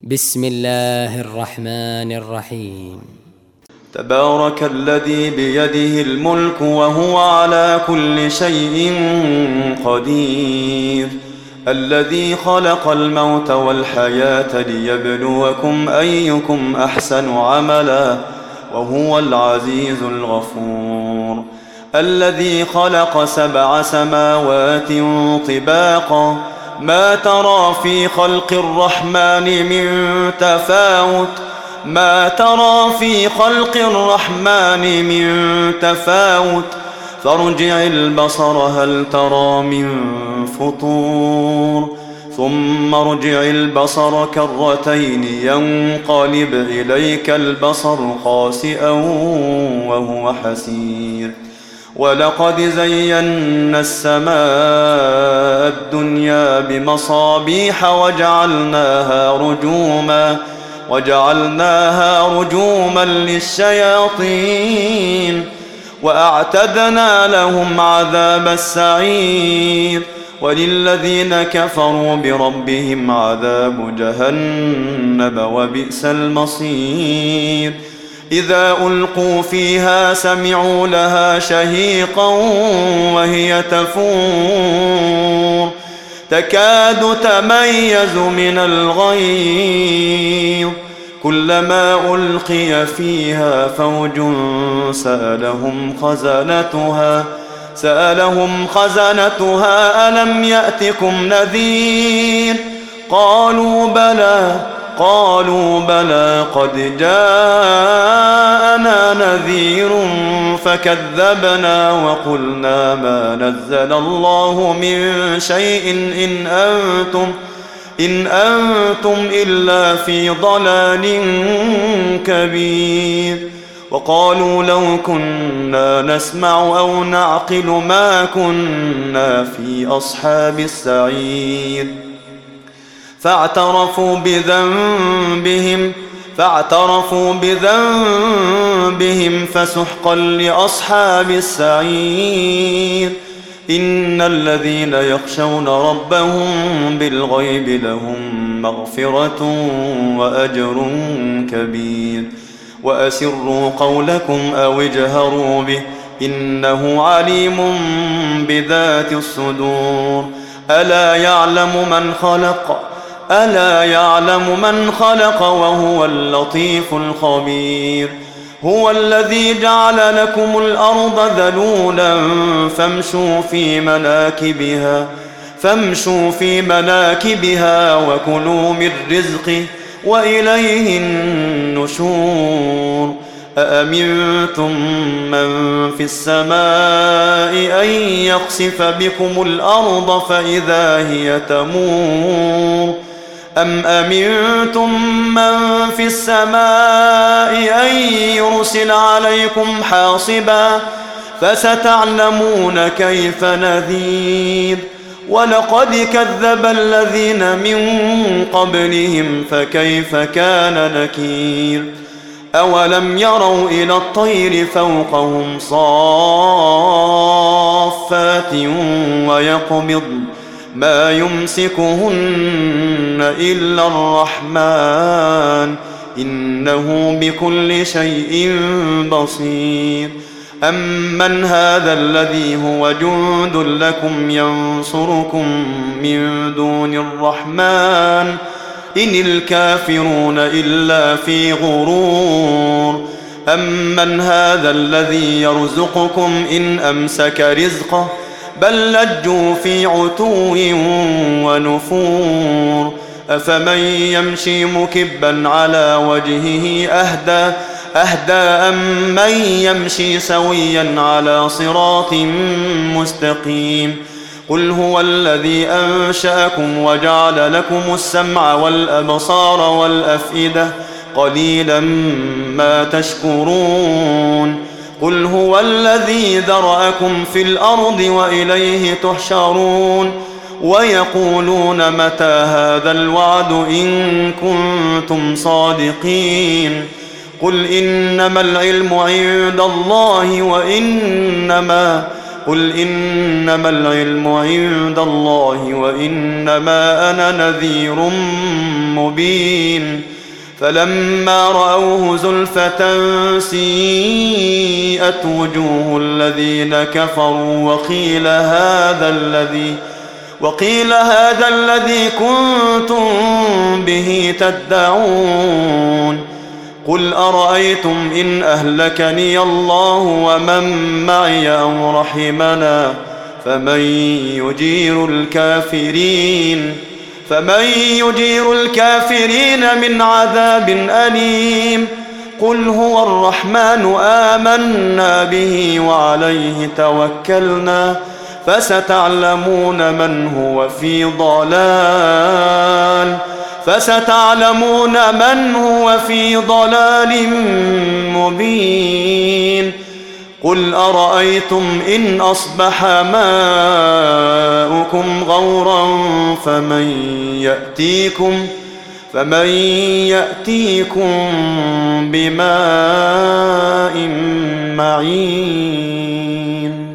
بسم الله الرحمن الرحيم. تبارك الذي بيده الملك وهو على كل شيء قدير، الذي خلق الموت والحياة ليبلوكم أيكم أحسن عملا وهو العزيز الغفور، الذي خلق 7 سماوات طباقا ما ترى في خلق الرحمن من تفاوت فارجع البصر هل ترى من فطور ثم ارجع البصر كرتين ينقلب إليك البصر خاسئا وهو حسير. ولقد زينا السماء الدنيا بمصابيح وجعلناها رجوما للشياطين وأعتدنا لهم عذاب السعير. وللذين كفروا بربهم عذاب جهنم وبئس المصير. إذا ألقوا فيها سمعوا لها شهيقا وهي تفور تكاد تميز من الغيظ كلما ألقي فيها فوج سألهم خزنتها ألم يأتكم نذير قالوا بلى قد جاءنا نذير فكذبنا وقلنا ما نزل الله من شيء إن أنتم إلا في ضلال كبير. وقالوا لو كنا نسمع أو نعقل ما كنا في أصحاب السعير. فاعترفوا بذنبهم فسحقا لأصحاب السعير. إن الذين يخشون ربهم بالغيب لهم مغفرة وأجر كبير. وأسروا قولكم أو اجهروا به إنه عليم بذات الصدور. ألا يعلم من خلق وهو اللطيف الخبير. هو الذي جعل لكم الأرض ذلولا فامشوا في مناكبها وكلوا من رزقه وإليه النشور. أأمنتم من في السماء أن يخسف بكم الأرض فإذا هي تمور أم أمنتم من في السماء أن يرسل عليكم حاصبا فستعلمون كيف نذير. ولقد كذب الذين من قبلهم فكيف كان نكير. أولم يروا إلى الطير فوقهم صافات ويقبضن ما يمسكهن إلا الرحمن إنه بكل شيء بصير. أمن هذا الذي هو جند لكم ينصركم من دون الرحمن إن الكافرون إلا في غرور. أمن هذا الذي يرزقكم إن أمسك رزقه بل لجوا في عتو ونفور. أفمن يمشي مكبا على وجهه أهدى أم من يمشي سويا على صراط مستقيم. قل هو الذي أنشأكم وجعل لكم السمع والأبصار والأفئدة قليلا ما تشكرون. قل هو الذي ذرأكم في الأرض وإليه تحشرون. ويقولون متى هذا الوعد إن كنتم صادقين. قل إنما العلم عند الله قل إنما العلم عند الله وإنما أنا نذير مبين فلما رأوه زلفة سيئت وجوه الذين كفروا وقيل هذا الذي كنتم به تدعون قل أرأيتم إن أهلكني الله ومن معي أو رحمنا فمن يجير الكافرين من عذاب أليم قل هو الرحمن آمنا به وعليه توكلنا فستعلمون من هو في ضلال مبين قل أرأيتم إن أصبح ماؤكم غورا فمن يأتيكم بماء معين